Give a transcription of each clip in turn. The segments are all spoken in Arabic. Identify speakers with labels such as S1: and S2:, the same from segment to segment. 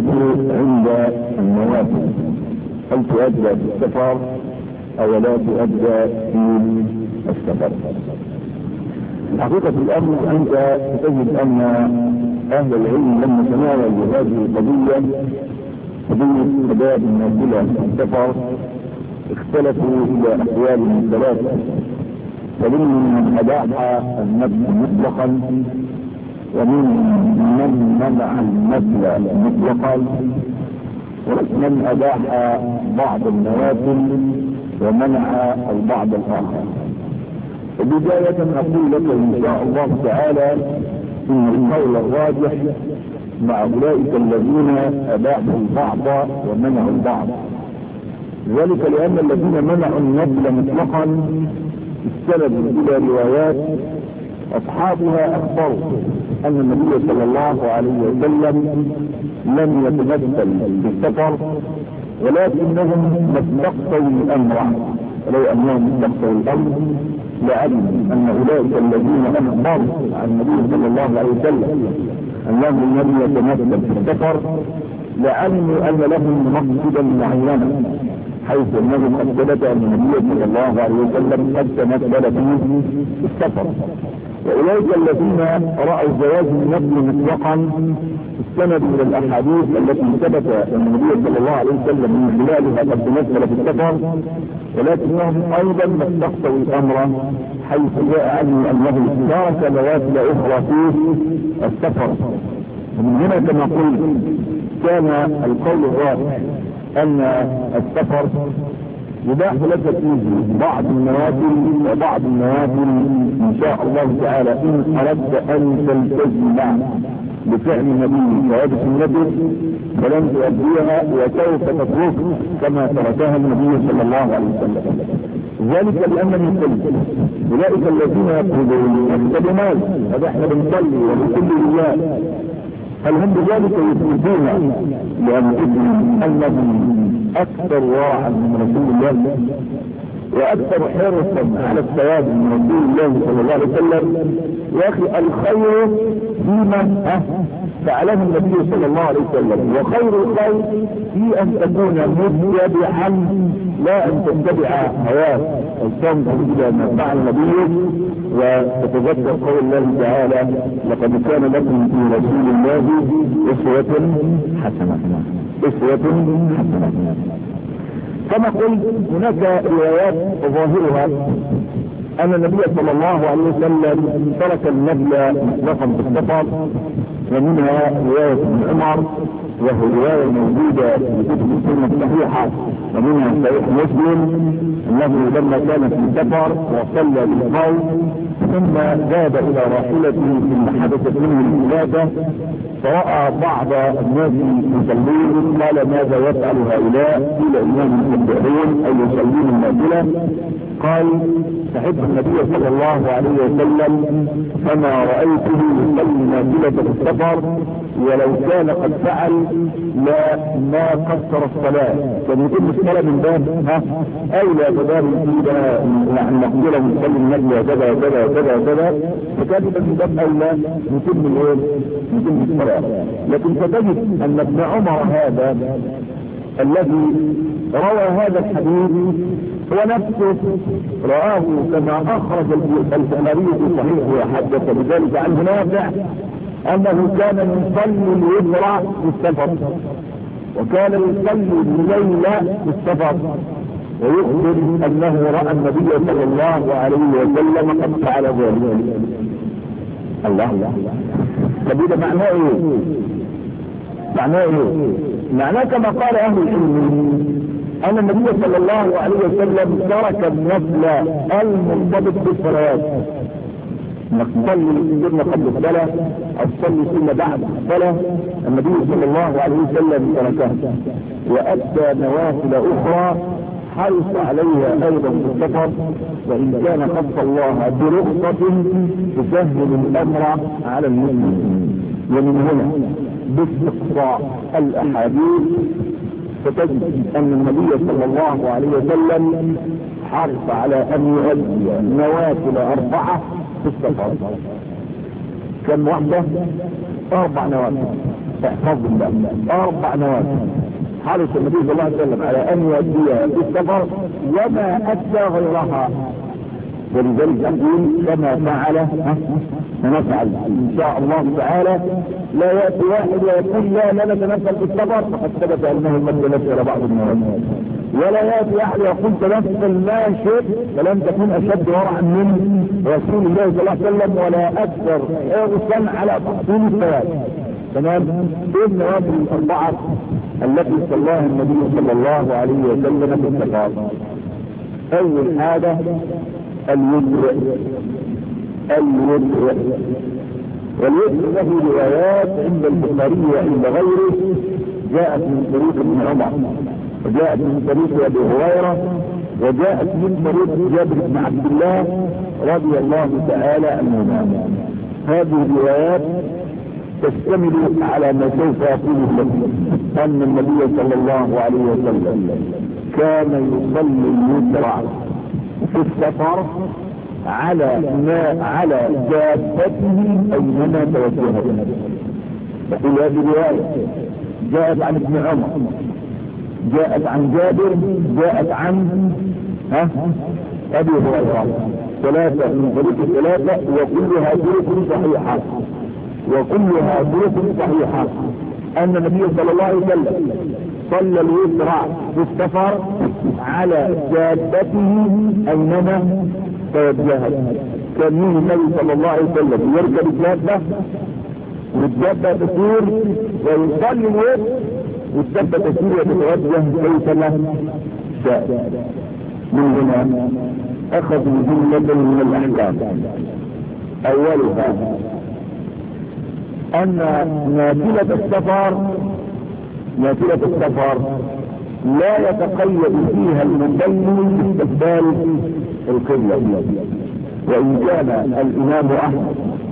S1: عند النوافل هل تؤدى في السفر او لا تؤدى في السفر؟ حقيقة الامر انت تجد ان اهل العلم لما تناولوا هذه القضية قضية اداء النافلة في السفر اختلفوا الى اقوال ثلاثة. فمنهم من اباح النفل مطلقا، ومنهم من منع النفل مطلقا، ومن اباح بعض النوافل ومنع البعض الاخر. بداية اقول لك ان شاء الله تعالى ان القول الراجح مع اولئك الذين اباحوا البعض ومنعوا البعض، ذلك لان الذين منعوا النفل مطلقا استندوا الى روايات اصحابها اخبروا ان النبي صلى الله عليه وسلم لم يتمثل بالسفر، ولكنهم استقصوا الامر. ولو انهم استقصوا الامر لعلموا ان اولئك الذين اخبروا عن النبي صلى الله عليه وسلم انه لم يتمثل بالسفر لعلموا ان لهم مقصدا معينا، حيث انهم قد ثبت ان النبي صلى الله عليه وسلم قد تمثل في السفر. واولئك الذين راوا جواز النفل مطلقا استندوا الى الاحاديث التي ثبت ان النبي صلى الله عليه وسلم من خلالها قد تمثل في السفر، ولكنهم ايضا ما استقصوا الامر حيث جاء عنه انه ترك نوافل اخرى في السفر. ومن هنا كما قلت كان القول الراجح ان السفر يباح لك فيه بعض النوافل وبعض النوافل ان شاء الله تعالى ان اردت ان تلتزم بفعل النبي وهذه النبي فلن تؤديها وسوف تترك كما تركها النبي صلى الله عليه وسلم. ذلك لانني قلت اولئك الذين يقولون اكتب مال هذا احنا بنصلي وبكل الله، هل هم بذلك يثبتون لانفسهم انهم اكثر ورعا من رسول الله واكثر حرصا على الثواب من رسول الله صلى الله عليه وسلم؟ يا اخي الخير فيما فعله النبي صلى الله عليه وسلم، وخير الخير في ان تكون متبعا لا ان تتبع هواك او تنظر الى ما فعل النبي. وتتذكر قول الله تعالى لقد كان لكم في رسول الله اسوة حسنة. كما قلت هناك روايات ظاهرها ان النبي صلى الله عليه وسلم ترك النفل مطلقا في السفر، ومنها رواية ابن عمر وهي رواية موجودة في كتب السنة الصحيحة، ومنها صحيح مسلم انه لما كان في السفر وصلى بالقوم ثم ذهب الى راحلته ثم حدثت منه الولادة فرأى بعض الناس يصلون قال ماذا يفعل هؤلاء؟ قيل انهم يصلون اي يصلون النافلة. قال فحب النبي صلى الله عليه وسلم فما رأيته يصلي نافلة في السفر، ولو كان قد فعل لا ما قصر الصلاة، كان يتم الصلاة من باب اولى بدار كده يعني نقوله نصلي النافلة كذا كذا كذا كذا، فكان من باب اولى يتم الصلاة. لكن فتجد ان ابن عمر هذا الذي روى هذا الحديث هو نفسه رآه كما اخرج البخاري في صحيحه وحدث بذلك عنه نافع انه كان يصلي الوتر في السفر وكان يصلي الليل في السفر، ويخبر انه راى النبي صلى الله عليه وسلم قد فعل ذلك. الله طب ده معناه ايه؟ معناه كما قال اهل العلم ان النبي صلى الله عليه وسلم ترك النفل المرتبط بالصلوات، انك تصلي السنه قبل الصلاه او تصلي السنه بعد الصلاه، النبي صلى الله عليه وسلم تركها واتى نوافل اخرى حرص عليها ايضا في السفر، وان كان خص الله برخصه تسهل الامر على المسلمين. ومن هنا باستقصاء الاحاديث فتجد ان النبي صلى الله عليه وسلم حرص على ان يؤدي نوافل 4 في السفر. كم واحدة؟ 4 نوافل. احفظ الله 4 نوافل حرص النبي صلى الله عليه وسلم على ان يؤديها في السفر وما ادى غيرها، ولذلك نقول كما فعل نفعل ان شاء الله تعالى. لا ياتي واحد ويقول لا نتنفل في السفر فقد ثبت انه قد تنفل بعض النوافل، ولا ياتي واحد يقول تنفل ما شئت فلم تكن اشد ورعا من رسول الله صلى الله عليه وسلم ولا اكثر حرصا على تحصيل الثواب. تمام. ايه النوافل ال4 التي صلاها النبي صلى الله عليه وسلم في السفر؟ اول حاجه الوتر. والوتر له روايات عند البخاري وعند غيره، جاءت من طريق ابن عمر، وجاءت من طريق ابي هريره، وجاءت من طريق جابر بن عبد الله رضي الله تعالى عنهما. هذه الروايات تشتمل على ما سوف اقوله لكم، ان النبي صلى الله عليه وسلم كان يصلي الوتر في السفر على دابته اينما توجهت. تقول هذه الروايه جاءت عن ابن عمر، جاءت عن جابر، جاءت عن ابي هريره، 3 من طريق 3، وكلها طرق صحيحه، وكلها طرق صحيحه ان النبي صلى الله عليه وسلم صلى الوتر في السفر على دابته اينما توجهت. كان من النبي صلى الله عليه وسلم يركب الدابه والدابه تسير ويصلي الوتر والدابه تسير وتتوجه كيفما شاء. من هنا اخذوا جمله من الاحكام. اولها ان نافله السفر لا يتقيد فيها المصلي باستقبال القبلة، وإن كان الإمام أحمد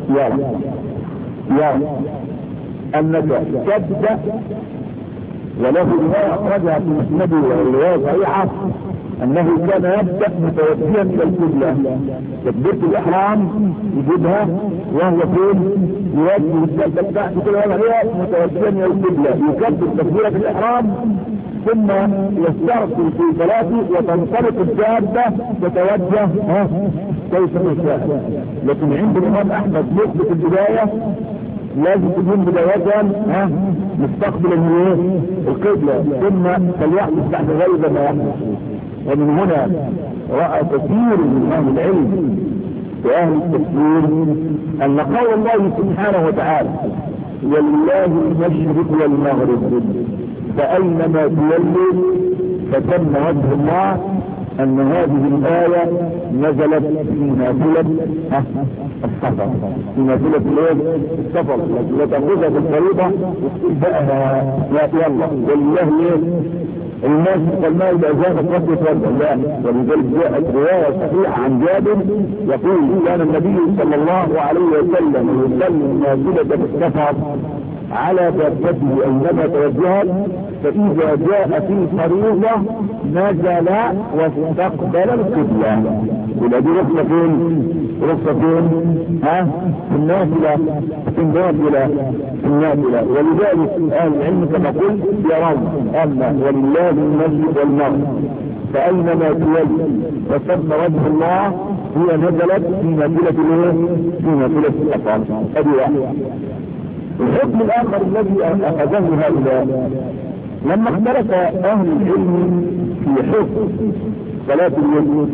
S1: يرى أنك تبدأ، وله رواية أخرجها في مسنده ورواية صحيحة أنه كان يبدأ متوجها إلى القبلة، تكبيرة الإحرام يجيبها وهو فين؟ يوجه الدابة بتاعته كده وهي متوجها إلى القبلة، يكبر تكبيرة الإحرام ثم يسترسل في صلاته وتنطلق الدابة تتوجه كيف يشاء. لكن عند الإمام أحمد يثبت البداية لازم تكون بداية مستقبل القبلة ثم فليحدث بعد غير ما يحدث. ومن هنا رأى كثير من أهل العلم وأهل التفسير أن قول الله سبحانه وتعالى ولله المشرق والمغرب فأينما تولوا فثم وجه الله، أن هذه الآية نزلت في نافلة السفر، في نافلة السفر وتأخذها في الفريضة بقى يلا ولله الناس والماء بأزاف القدس والله. ولذلك جاءت رواية صحيحة عن جابر يقول كان النبي صلى الله عليه وسلم يصلي نافلة السفر على دابته اينما توجهت، فاذا جاء في الفريضة نزل واستقبل القبلة. يبقى دي رخصة فين؟ في النافلة. ولذلك اهل العلم كما قلت يرون ان ولله المشرق والمغرب فاينما تولي وثم وجه الله هي نزلت في نافلة السفر. ادي واحد. الحكم الاخر الذي اخذه هؤلاء لما اختلف اهل العلم في حكم صلاة الوتر،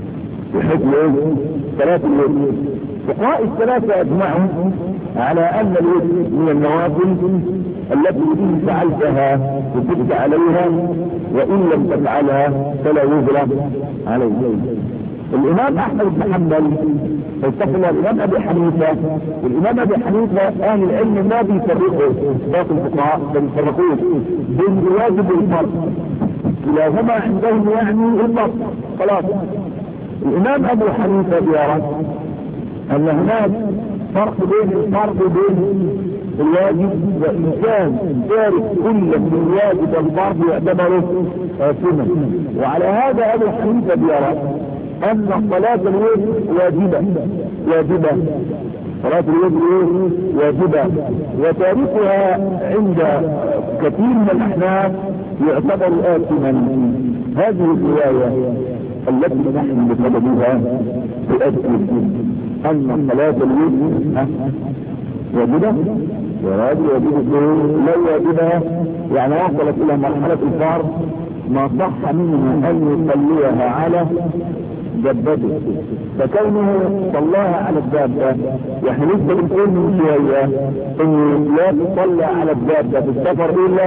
S1: فقهاء الثلاثة اجمعوا على ان الوتر من النوافل التي ان فعلتها وكنت عليها وان لم تفعلها فلا وزر عليك. الامام احمد بن حنبل اتفق الامام ابي حنيفه، والامام ابي حنيفه اهل العلم ما بيفرقوا باقي الفقهاء بيفرقون بين الواجب والفرض، كلاهما عندهم يعني الفرض خلاص. الامام ابو حنيفه يرى ان هناك فرق بين الفرض وبين الواجب، وان كان تارك كل من الواجب والفرض يعتبره آثما. وعلى هذا ابو حنيفه يرى ان صلاة الوتر واجبة صلاة الوتر واجبة، وتاركها عند كثير من الأحناف يعتبر آثما. هذه الرواية التي نحن بسببها تؤكد أن صلاة الوتر واجبة، واجبة لو واجبة يعني وصلت إلى مرحلة الفرض ما صح منه أن يصليها على دبته، فكونه صلاها على الدابة يعني لسه بنقول من شوية انه لا تصلى على الدابة في السفر الا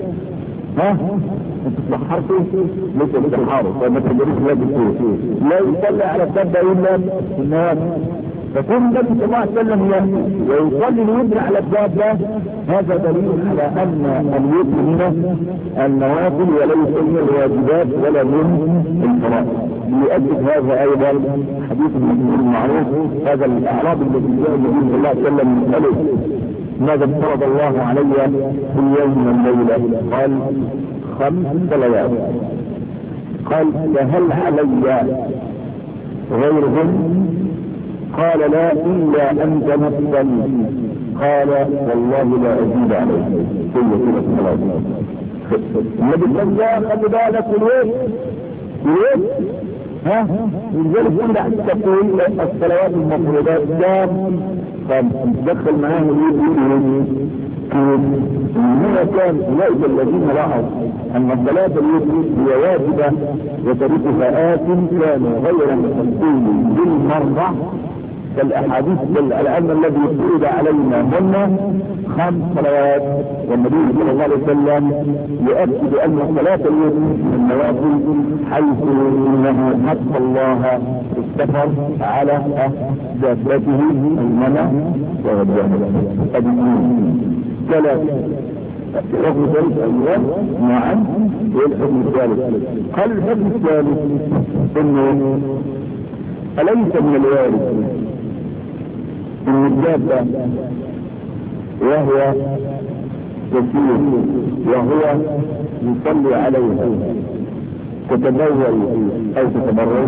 S1: انت تسحرتوا لسه بتسحروا فما تقدروش لا يصلى على الدابة الا في النوافل. فكون النبي صلى الله عليه وسلم ويصلي الوتر على الدابة هذا دليل على ان الوتر من النوافل وليس من الواجبات ولا من الفرائض. ليؤكد هذا ايضا حديث المعروف هذا الاعرابي الذي جاء النبي صلى الله عليه وسلم يسأله ماذا افترض الله علي في اليوم والليلة؟ قال 5 صلوات. قال فهل علي غيرهم؟ قال لا إلا أن تمثل. قال والله لا أزيد عليه كل الصلاة. النبي صلى الله عليه وسلم خلي بالك الويت لذلك كل تقول الصلوات المفروضات كام دخل معاه الويت هنا كان أولئك الذين رأوا أن صلاة الوتر هي واجبة وتركها كانوا غير مصلين بالمرة كالأحاديث الآن الذي يفرض علينا هن 5 صلوات، والنبي صلى الله عليه وسلم يؤكد أن صلاة الوتر من النوافل حيث إنه حث الله السفر على دابته المنع وغيرها. 3 الحكم الثالث أيضا نعم والحكم الثالث. قال الحكم الثالث إنه أليس من الوارد إن الدابة وهو تسير وهو يصلي عليها تتبول أو تتبرد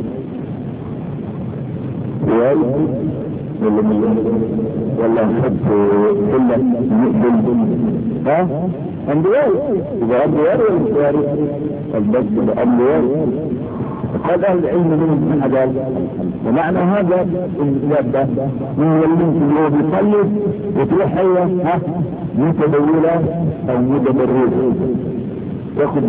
S1: ولا نحب كله نقبل أنبياء إذا أنبياء ولا مشواري البس أنبياء. قال أهل العلم من حدال ومعنى هذا الدابة من يمكن هو بيصلي وتروح هي متبولة أو متبرد ياخد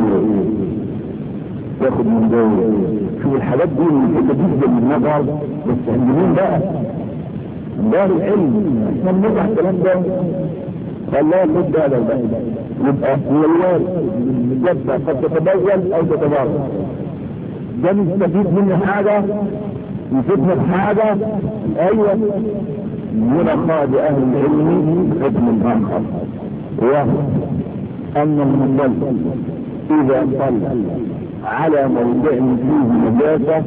S1: من دول شوف الحاجات دي اللي جدا من النظر بس عند مين بقى؟ دار العلم احنا بنضع الكلام ده قال لا يقول ده يبقى من الوارد الدابة قد تتبول أو تتبرد ده نستفيد منه حاجة يفيدنا بحاجة. ايوه من اخراج اهل العلم حكم اخر وهو ان المصلي اذا صلى على موضع فيه نجاسة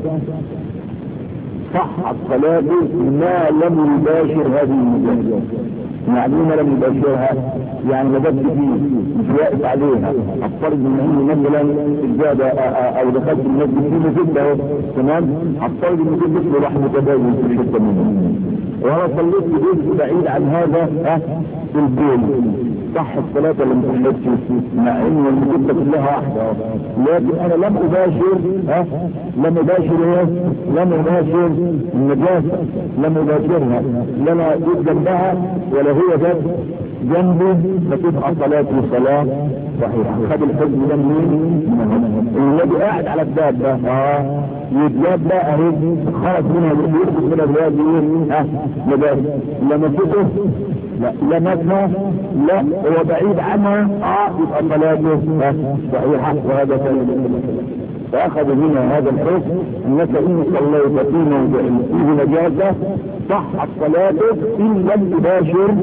S1: صحت صلاته ما لم يباشر هذه النجاسة. معلومة لم يباشرها يعني ما دبت فيه مش واقف عليها. افترض ان هي مثلا الزادة او دخلت المسجد فيه مسجد تمام، افترض ان كل مثل راح متباين في حتة منه وانا صليت في جزء بعيد عن هذا البول صح الصلاة لم تحدث مع ان المسجد كلها واحدة لكن انا لم اباشر لم اباشر النجاسة لم اباشرها لما جيت جنبها ولا هي جنبه فتبقى صلاته صلاة صحيحة. خد الحكم ده منين؟ الذي قاعد على الدابة يتجاب بقى اهي خرج منها يخرج منها الواد نجاسة لمسته لا لمسها لا هو بعيد عنها يبقى صلاته صحيحة. وهذا كان فأخذ منها هذا الحكم أنك إن صليت في موضع فيه نجاسة صحت صلاتك إن لم تباشر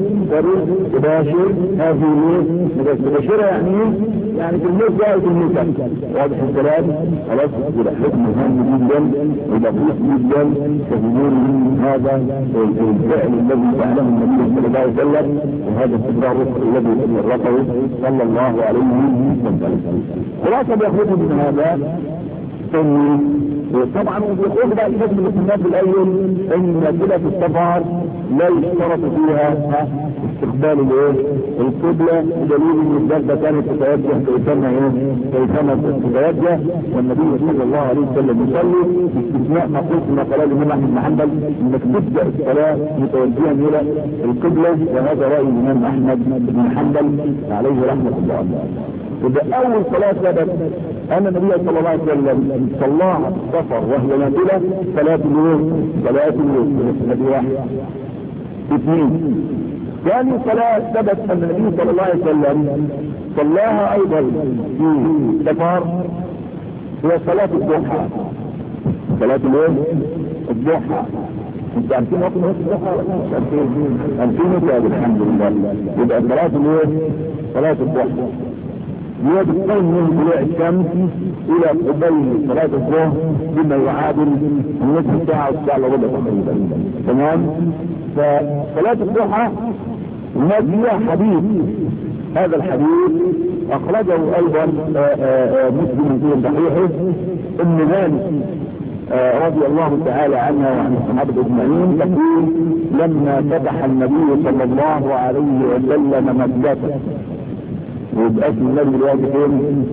S1: هذه النجاسة. تباشرها يعني في الموت جاءت الموتى واضح الكلام خلاص. إلى حكم مهم جدا ودقيق جدا تفهمون من هذا الفعل الذي فعله النبي صلى الله عليه وسلم وهذا استدراء الذي فرقه صلى الله عليه وسلم. خلاصة بيخرج من هذا طبعا وبيقول بقى الاسم الاستثناء الاول ان نافله السفر لا يشترط فيها استقبال القبله، بدليل ان الدابه كانت تتوجه كيفما تتوجه، والنبي صلى الله عليه وسلم يصلي باستثناء ما قلت ما قال الامام احمد بن حنبل انك تبدا الصلاه متوجها الى القبله، وهذا راي الامام احمد بن حنبل عليه رحمه الله. وده اول صلاه ثبت ان النبي صلى الله عليه وسلم صلاها في السفر وهي نافله صلاه الوتر، هذه واحد. اثنين، ثاني صلاه ثبت ان النبي صلى الله عليه وسلم صلاها ايضا في السفر هي صلاه الضحى. صلاه الضحى انت عارفين وقت الضحى؟ عارفين الحمد لله. يبقى صلاه الضحى هي بتقوم من طلوع الشمس الى قبيل صلاة الظهر بما يعادل النصف ساعة والساعة الا ربع تقريبا. تمام؟ فصلاة الضحى هناك فيها حديث، هذا الحديث اخرجه ايضا مسلم في صحيحه ام مالك رضي الله تعالى عنها وعن الصحابة اجمعين تقول لما فتح النبي صلى الله عليه وسلم مكة، ويبقى اسم النبي دلوقتي فين؟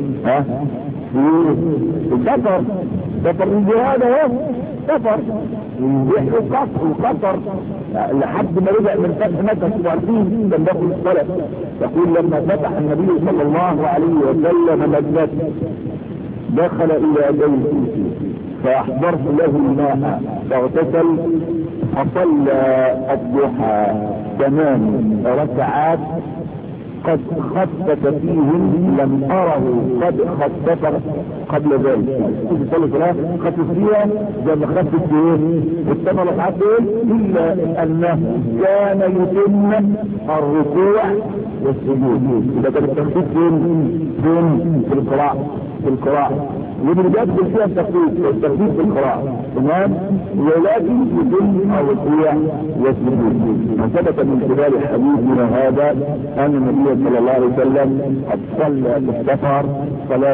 S1: في السفر. سفر الجهاد اهو، سفر يحيوا قصر لحد ما رجع من فتح مكة. انتوا عارفين كان بياخد الصلاة. يقول لما فتح النبي صلى الله عليه وسلم مكة دخل الى بيته فاحضرت له الماء فاغتسل فصلى الضحى 8 ركعات قد خفف فيهم لم اره قد خفف قبل ذلك. كل صلاة خفف فيها زي ما خفف في 8 ركعات الا انه كان يتم الركوع والسجود. اذا كان التخفيف فين؟ في القراءة ودي بيدخل فيها التخفيف في القراءة. تمام؟ ولكن يتم الركوع والسجود. وثبت من خلال حديثنا هذا ان النبي صلى الله عليه وسلم قد صلى في السفر صلاة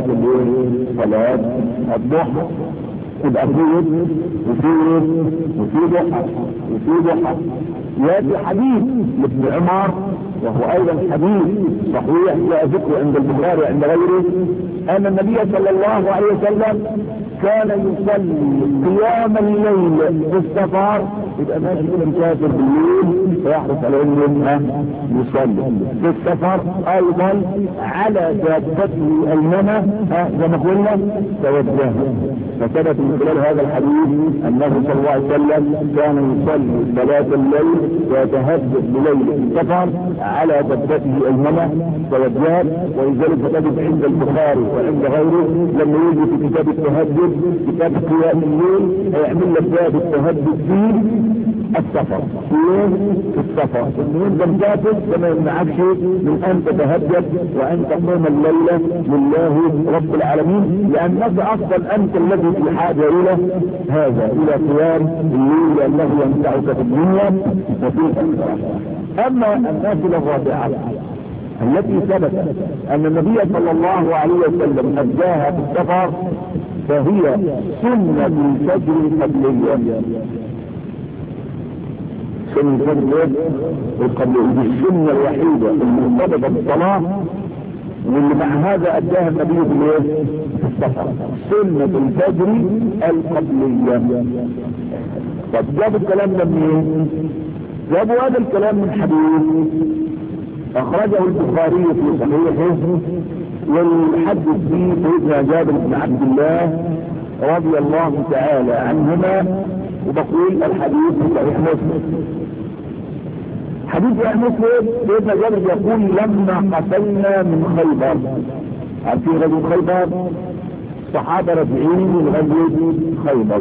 S1: الضحى. يبقى وفي ضحى ياتي حديث لابن عمر وهو ايضا حديث صحيح لا ذكر عند البخاري عند غيره ان النبي صلى الله عليه وسلم كان يصلي قيام الليل في السفر. يبقى ماشي كده مسافر بالليل فيحرص على انه يصلي في السفر ايضا على دابته الايمنه زي ما قلنا توجه. فثبت من خلال هذا الحديث انه صلى الله عليه وسلم كان يصلي صلاه الليل ويتهجد بليل في السفر على دابته الايمنه توجه. ولذلك ثبت عند البخاري وعند غيره لما يجي في كتاب التهجد كتاب قيام الليل هيعمل لك باب التهجد فيه السفر في السفر. انت مسافر فما يمنعكش من ان تتهجد وان تقوم الليله لله رب العالمين، لانك اصلا انت الذي في حاجه الى هذا، الى قيام الليل لانه ينفعك في الدنيا وفي الاخره. اما النافله الرابعه التي ثبت ان النبي صلى الله عليه وسلم اداها في السفر فهي سنة الفجر القبلية. سنة الفجر القبلية السنة الوحيدة المرتبطة بالصلاة واللي مع هذا اداها النبي في السفر، سنة الفجر القبلية. طب جابوا الكلام ده منين؟ جابوا هذا الكلام من حديث اخرجه البخاري في صحيحه والحدث فيه سيدنا جابر بن عبد الله رضي الله تعالى عنهما. وبقول الحديث في صحيح مسلم. حديث صحيح مسلم سيدنا جابر يقول لما قتلنا من خيبر، عارفين غزوة خيبر؟ صحابة راجعين من غزوة خيبر.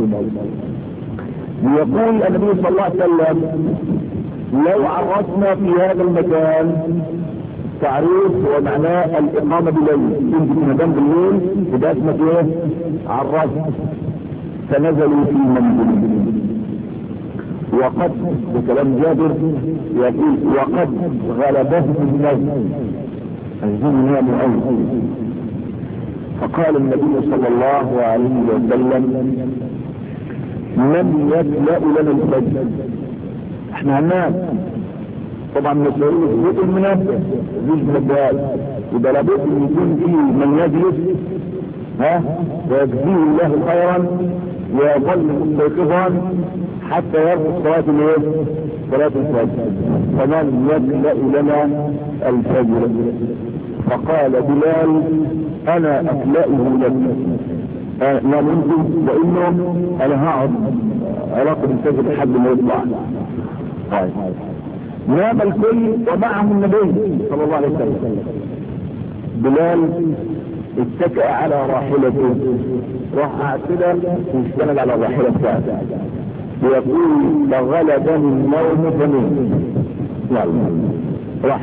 S1: يقول النبي صلى الله عليه وسلم لو عرفنا في هذا المكان تعريف ومعناه الإقامة بالليل، تنزل في مكان بالليل يبقى اسمك ايه؟ عرف. فنزلوا في منزل وقد بكلام جابر يقول وقد غلبهم النوم، عايزين يناموا قوي فقال النبي صلى الله عليه وسلم من يكلأ لنا الفجر؟ احنا هننام طبعا مسؤول الصوت المنبه مش منبهات، يبقى لابد ان يكون فيه من يجلس ويجزيه الله خيرا ويظل مستيقظا حتى يرقص صلاة الفجر. فمن يكلأ لنا الفجر؟ فقال بلال انا اكلأه لك. لا ممكن، لانه انا هقعد علاقة الفجر لحد ما يطلع. طيب نام الكل ومعهم النبي صلى الله عليه وسلم. بلال اتكأ على راحلته، راح قاعد كده ويستند على الراحلة بتاعته ويقول فغلبني النوم فنمت. يلا راح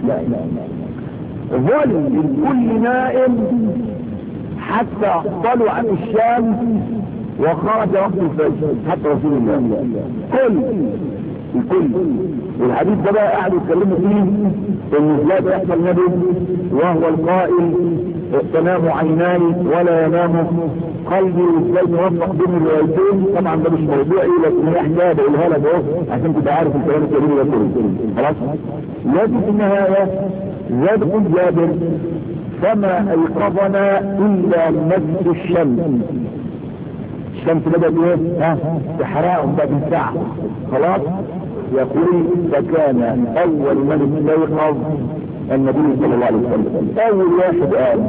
S1: ظل الكل نائم حتى طلعت الشمس وخرج وقت الفجر حتى رسول الله الكل. والحديث ده بقى قاعد يتكلموا فيه ان ازاي بيحصل النبي وهو القائل تنام عيناي ولا ينام قلبي، وازاي نوفق بين الروايتين. طبعا ده مش موضوعي لكن هي حكايه بقولها لك اهو عشان تبقى عارف الكلام الكبير ده كله. خلاص. لكن في النهايه زاد جابر فما ايقظنا الا مس الشمس. الشمس بدأت تحرقهم بعد ساعة. خلاص. يقول فكان اول من استيقظ النبي صلى الله عليه وسلم، اول واحد قال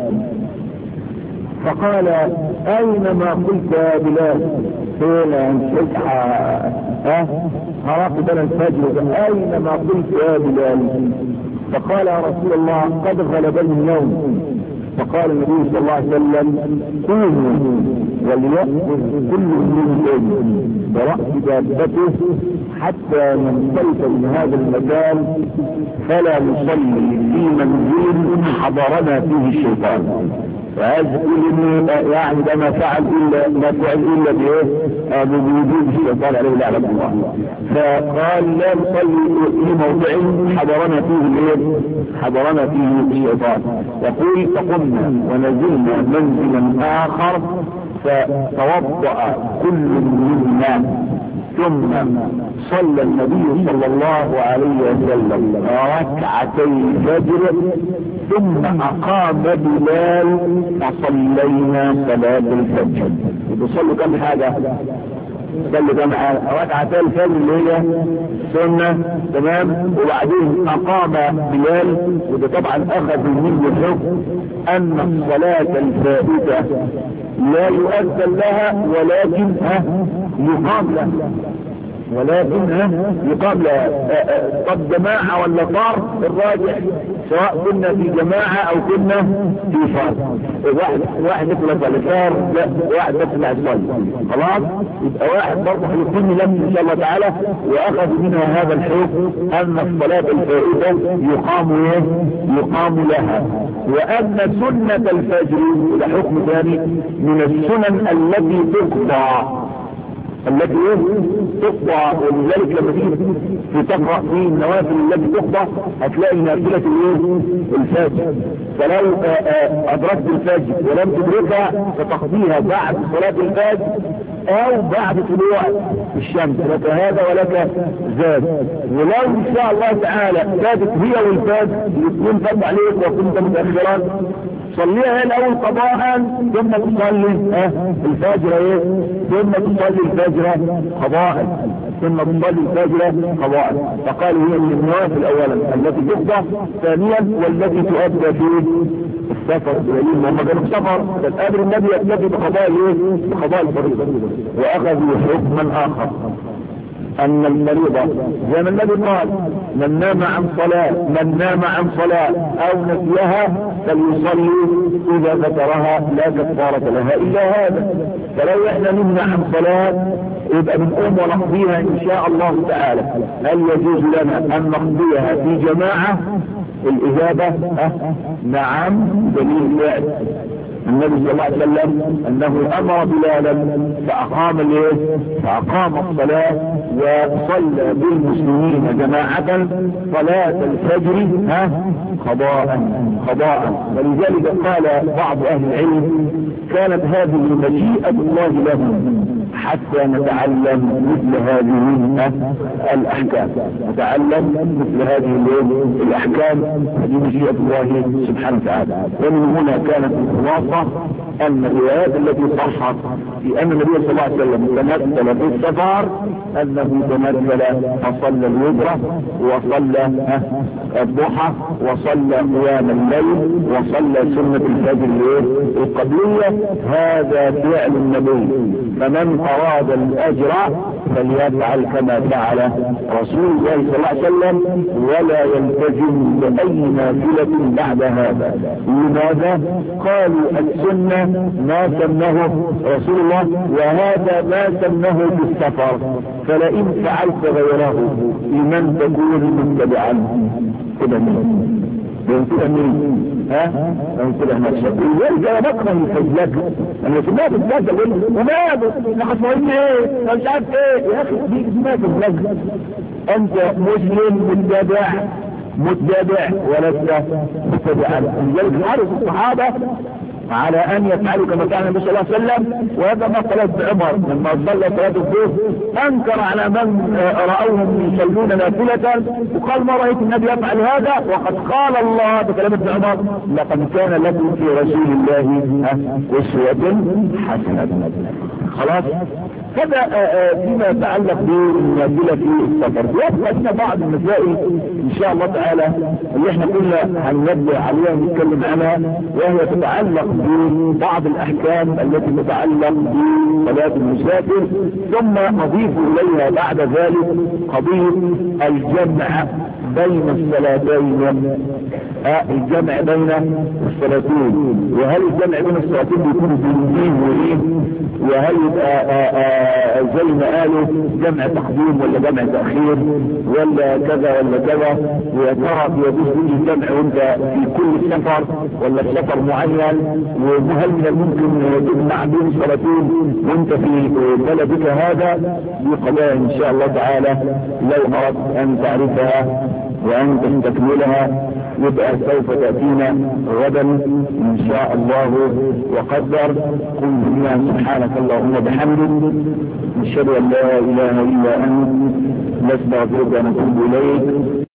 S1: فقال اينما قلت يا بلال؟ فين تصحى هراقب انا الفجر، اينما قلت يا بلال؟ فقال يا رسول الله قد غلبني النوم. فقال النبي صلى الله عليه وسلم قوموا وليأخذ كل من برأس دابته حتى ينصرف من هذا المكان فلا نصلي في منزل حضرنا فيه الشيطان. فهذا يقول يعني ده ما فعل الا بوجود الشيطان عليه لعنة الله. فقال لا نصلي في موضع حضرنا فيه الشيطان. يقول فقمنا ونزلنا منزلا اخر فتوضأ كل منا ثم صلى النبي صلى الله عليه وسلم ركعتي الفجر ثم اقام بلال فصلينا صلاة الفجر. بيصلوا كم حاجة؟ صلوا كم حاجة؟ ركعتي الفجر اللي هي سنة، تمام. وبعدين اقام بلال، وده طبعا اخذ منه الحكم ان الصلاة الفائتة لا يؤذن لها ولكن يقام لها، طب جماعة ولا فرد؟ الراجح سواء كنا في جماعة او كنا في فرد. واحد يطلق على فرد، لا واحد بس اللي هيصلي. خلاص. يبقى واحد برضه هيكون لم ان شاء الله تعالى، واخذ منها هذا الحكم ان الصلاة الفائتة يقام لها، وان سنة الفجر ده حكم ثاني من السنن التي تقطع ولذلك لما تيجي تقرأ في النوافل التي تقطع هتلاقي نافلة الفجر، فلو أدركت الفجر ولم تدركها فتقضيها بعد صلاة الفجر أو بعد طلوع الشمس، لك هذا ولك زاد. ولو إن شاء الله تعالى زادت هي والفجر الاثنين فرض عليك وكنت متأخرا، صليها الاول قضاء ثم تصلي الفجر ثم تصلي الفجر قضاء. فقالوا هي من النوافل اولا التي تقضى، ثانيا والتي تؤدى في السفر. هم كانوا في سفر فالامر النبي يكتفي بقضاء الفريضه، واخذوا حكما اخر ان المريضة زي ما النبي قال من نام عن صلاة او نسيها فليصلي اذا ذكرها لا كفارة لها الا هذا. فلو احنا نمنع عن صلاة يبقى بنقوم ونقضيها ان شاء الله تعالى. هل يجوز لنا ان نقضيها في جماعة؟ الاجابة نعم، دليل فعل النبي صلى الله عليه وسلم انه امر بلالا فاقام الصلاة وصلى بالمسلمين جماعة صلاة الفجر قضاء. ولذلك قال بعض اهل العلم كانت هذه مشيئة الله لهم حتى نتعلم مثل هذه الأحكام، هذه مشيئة الله سبحانه وتعالى. ومن هنا كانت الخلاصة أن الروايات التي صحت في أن النبي صلى الله عليه وسلم تمثل في السفر أنه تمثل فصلى الوتر وصلى الضحى وصلى قيام الليل وصلى سنة الفجر القبلية. هذا فعل النبي، فمن أراد الأجر فليفعل كما فعل رسول الله صلى الله عليه وسلم ولا يلتزم بأي نافلة بعد هذا. لماذا؟ قالوا السنة ما سنه رسول الله وهذا ما سنه بالسفر، فلئن فعلت غيره لمن تكون متبعا كده ينسلح نفسك. ولذلك انا بكره الفجلك، انا سمعت الفجلك وماذا نحن فاهمين ايه مش عارف ايه يا اخي دي سمعت الفجلك. انت مسلم متبع ولست متبعا. لذلك حرص الصحابة على ان يفعلوا كما كان النبي صلى الله عليه وسلم. وهذا ما صلاه عمر لما صلى صلاه الظهر انكر على من راوهم يصلون نافله وقال ما رايت النبي يفعل هذا وقد قال الله بكلام ابن عمر لقد كان لكم في رسول الله اسوه حسنه. خلاص هذا فيما يتعلق بالنافله في السفر. يبقى لنا بعض المسائل ان شاء الله تعالى اللي احنا كنا هننبه عليها ونتكلم عنها، وهي تتعلق ببعض الاحكام التي تتعلق بصلاة المسافر، ثم نضيف اليها بعد ذلك قضية الجمع بين الصلاتين. الجمع بين الصلاتين، وهل الجمع بين الصلاتين بيكون بين وايه؟ وهل يبقى زي ما قالوا جمع تقديم ولا جمع تأخير ولا كذا ولا كذا؟ ويا ترى يجوز به الجمع وانت في كل سفر ولا سفر معين؟ وهل من الممكن تجمع بين الصلاتين وانت في بلدك هذا؟ دي قضايا ان شاء الله تعالى لو اردت ان تعرفها وان تستكملها يبقى سوف تأتينا غدا ان شاء الله وقدر. قل بنا سبحانك اللهم وبحمدك نشهد ان لا اله الا انت نستغفرك ونتوب اليك.